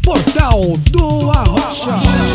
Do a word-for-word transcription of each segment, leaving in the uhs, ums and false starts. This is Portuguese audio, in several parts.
Portal do Arrocha.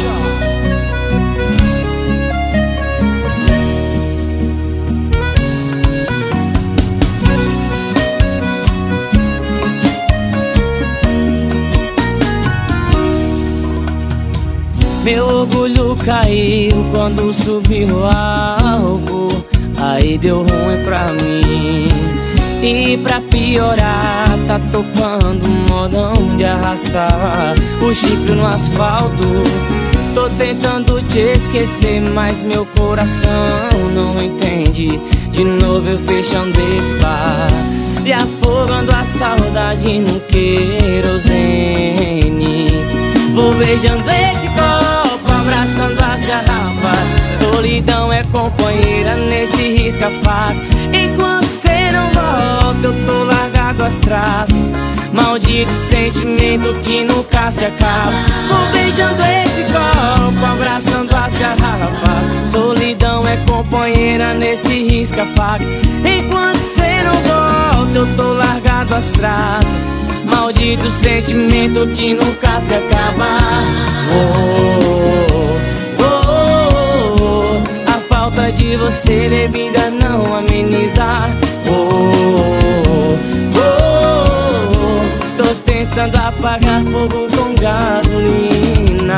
Meu orgulho caiu quando subi no alvo, aí deu ruim pra mim. E pra piorar, tá tocando um modão de arrastar o chifre no asfalto. Tô tentando te esquecer, mas meu coração não entende. De novo eu fechando esse bar e afogando a saudade no querosene. Vou beijando esse copo, abraçando as garrafas. Solidão é companheira nesse risca-faca. Enquanto cê não volta, eu tô largado às traças. Maldito sentimento que nunca se acaba. Vou beijando esse copo, abraçando as garrafas. Solidão é companheira nesse risca-faca. Enquanto cê não volta, eu tô largado às traças. Maldito sentimento que nunca se acaba. Oh, oh, oh, oh. A falta de você, bebida, não ameniza. Oh, oh, oh. Tô tentando apagar fogo com gasolina.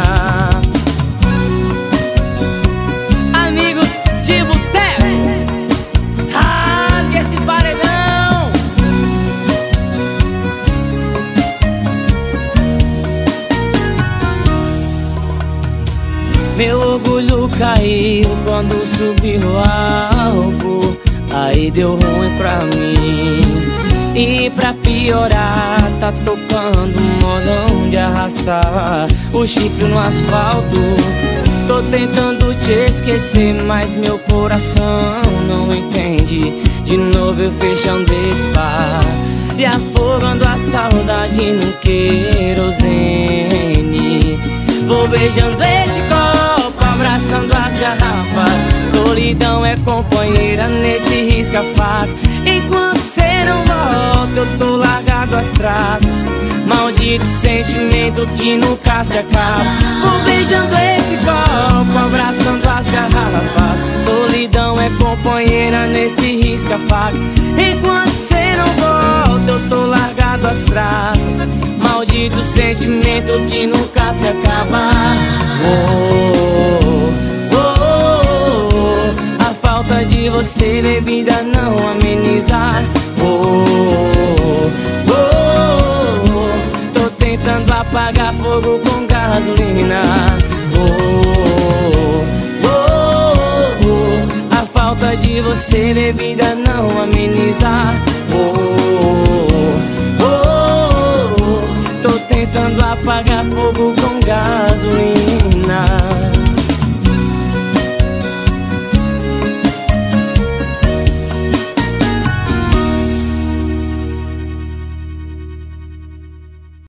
Amigos de boteco, rasgue esse paredão. Meu orgulho caiu quando subi no alvo, aí deu ruim pra mim. E pra piorar, tá tocando um modão de arrastar o chifre no asfalto. Tô tentando te esquecer, mas meu coração não entende. De novo eu fechando esse bar e afogando a saudade no querosene. Vou beijando esse copo, abraçando as garrafas. Solidão é companheira nesse risca-faca. Enquanto cê não volta, eu tô largado às traças. Maldito sentimento que nunca se acaba. Vou beijando esse copo, abraçando as garrafas. Solidão é companheira nesse risca-faca. Enquanto cê não volta, eu tô largado às traças. Maldito sentimento que nunca se acaba. Oh, oh, oh, oh. A falta de você, bebida, não ameniza. Oh, oh, oh. Tô tentando apagar fogo com gasolina. Oh, oh, oh. A falta de você, bebida, não ameniza. Oh, oh, oh. Tô tentando apagar fogo com gasolina.